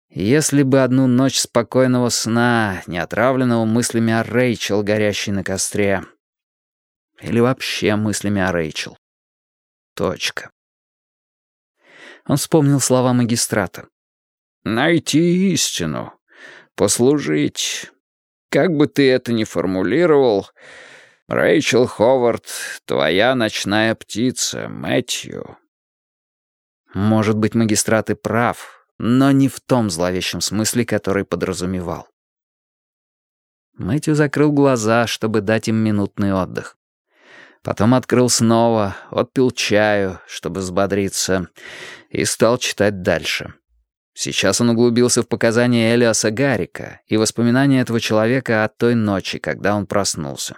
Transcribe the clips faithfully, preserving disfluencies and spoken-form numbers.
Если бы одну ночь спокойного сна, не отравленного мыслями о Рэйчел, горящей на костре. Или вообще мыслями о Рэйчел. Точка. Он вспомнил слова магистрата. «Найти истину. Послужить. Как бы ты это ни формулировал, Рэйчел Ховард — твоя ночная птица, Мэтью». Может быть, магистрат и прав, но не в том зловещем смысле, который подразумевал. Мэтью закрыл глаза, чтобы дать им минутный отдых. Потом открыл снова, отпил чаю, чтобы взбодриться, и стал читать дальше. Сейчас он углубился в показания Элиаса Гаррика и воспоминания этого человека о той ночи, когда он проснулся.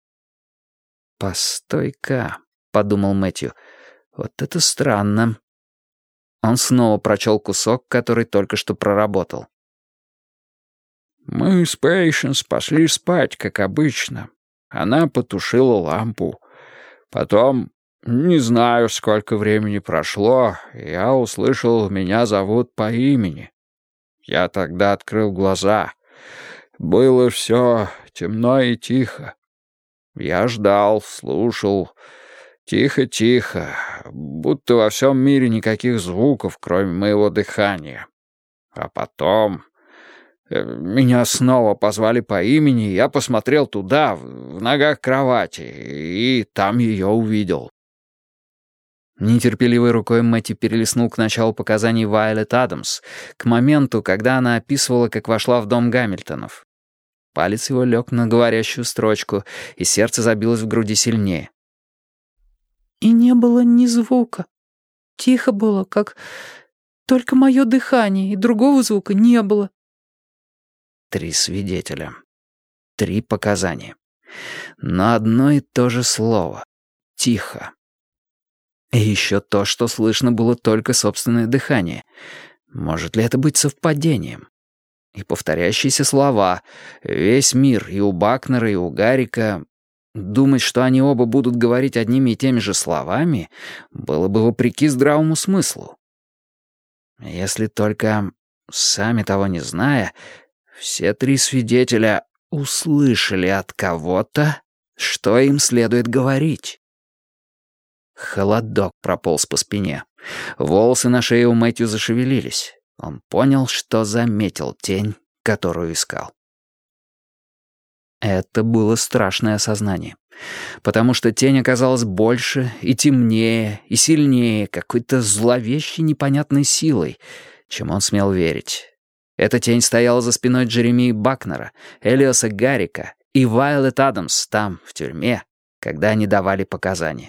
«Постой-ка», — подумал Мэтью, — «вот это странно». Он снова прочел кусок, который только что проработал. «Мы с Пейшенс пошли спать, как обычно. Она потушила лампу. Потом, не знаю, сколько времени прошло, я услышал, меня зовут по имени. Я тогда открыл глаза. Было все темно и тихо. Я ждал, слушал. Тихо-тихо, будто во всем мире никаких звуков, кроме моего дыхания. А потом... Меня снова позвали по имени, я посмотрел туда, в ногах кровати, и там ее увидел». Нетерпеливой рукой Мэтью перелистнул к началу показаний Вайолет Адамс, к моменту, когда она описывала, как вошла в дом Гамильтонов. Палец его лег на говорящую строчку, и сердце забилось в груди сильнее. «И не было ни звука. Тихо было, как только мое дыхание, и другого звука не было». Три свидетеля. Три показания. Но одно и то же слово. Тихо. И еще то, что слышно было только собственное дыхание. Может ли это быть совпадением? И повторяющиеся слова. Весь мир, и у Бакнера, и у Гаррика. Думать, что они оба будут говорить одними и теми же словами, было бы вопреки здравому смыслу. Если только, сами того не зная, все три свидетеля услышали от кого-то, что им следует говорить. Холодок прополз по спине. Волосы на шее у Мэтью зашевелились. Он понял, что заметил тень, которую искал. Это было страшное осознание, потому что тень оказалась больше и темнее, и сильнее, какой-то зловещей непонятной силой, чем он смел верить. Эта тень стояла за спиной Джеремии Бакнера, Элиаса Гаррика и Вайолет Адамс там, в тюрьме, когда они давали показания.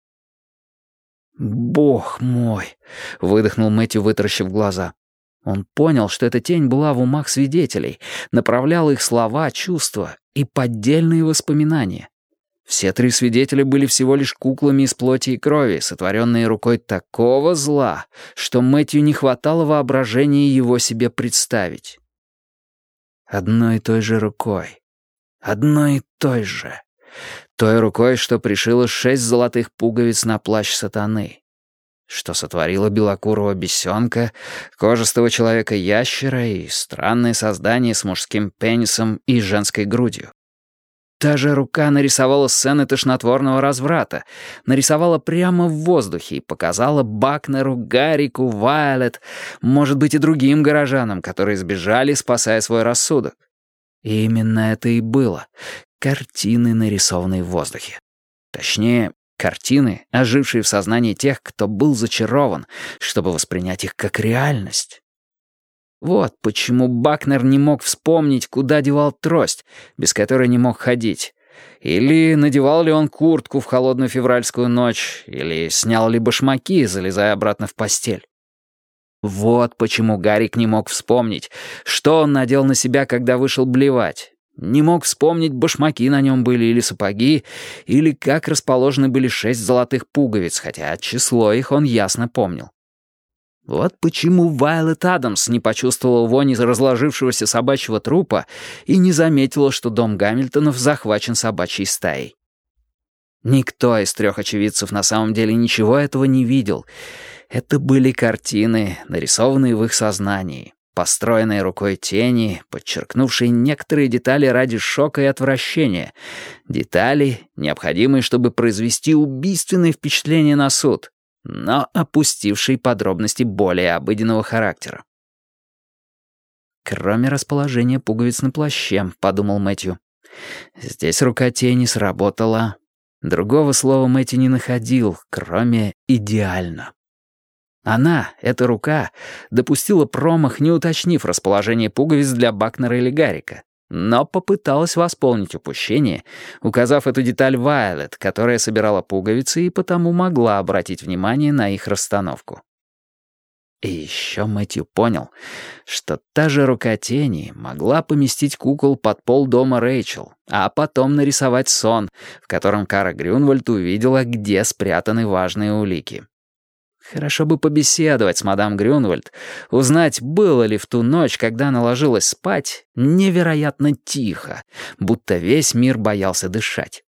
«Бог мой!» — выдохнул Мэтью, вытаращив глаза. Он понял, что эта тень была в умах свидетелей, направляла их слова, чувства и поддельные воспоминания. Все три свидетеля были всего лишь куклами из плоти и крови, сотворенные рукой такого зла, что Мэтью не хватало воображения его себе представить. Одной и той же рукой. Одной и той же. Той рукой, что пришила шесть золотых пуговиц на плащ сатаны. Что сотворила белокурого бесенка, кожистого человека-ящера и странное создание с мужским пенисом и женской грудью. Та же рука нарисовала сцены тошнотворного разврата, нарисовала прямо в воздухе и показала Бакнеру, Гаррику, Вайолет, может быть, и другим горожанам, которые сбежали, спасая свой рассудок. И именно это и было — картины, нарисованные в воздухе. Точнее, картины, ожившие в сознании тех, кто был зачарован, чтобы воспринять их как реальность. Вот почему Бакнер не мог вспомнить, куда девал трость, без которой не мог ходить. Или надевал ли он куртку в холодную февральскую ночь, или снял ли башмаки, залезая обратно в постель. Вот почему Гаррик не мог вспомнить, что он надел на себя, когда вышел блевать. Не мог вспомнить, башмаки на нем были или сапоги, или как расположены были шесть золотых пуговиц, хотя число их он ясно помнил. Вот почему Вайолет Адамс не почувствовала вони разложившегося собачьего трупа и не заметила, что дом Гамильтонов захвачен собачьей стаей. Никто из трех очевидцев на самом деле ничего этого не видел. Это были картины, нарисованные в их сознании, построенной рукой тени, подчеркнувшей некоторые детали ради шока и отвращения. Детали, необходимые, чтобы произвести убийственное впечатление на суд, но опустившей подробности более обыденного характера. «Кроме расположения пуговиц на плаще», — подумал Мэтью. Здесь рука тени сработала. Другого слова Мэтью не находил, кроме «идеально». Она, эта рука, допустила промах, не уточнив расположение пуговиц для Бакнера или Гаррика, но попыталась восполнить упущение, указав эту деталь Вайолет, которая собирала пуговицы и потому могла обратить внимание на их расстановку. И еще Мэтью понял, что та же рука тени могла поместить кукол под пол дома Рэйчел, а потом нарисовать сон, в котором Кара Грюнвальд увидела, где спрятаны важные улики. Хорошо бы побеседовать с мадам Грюнвальд, узнать, было ли в ту ночь, когда она ложилась спать, невероятно тихо, будто весь мир боялся дышать.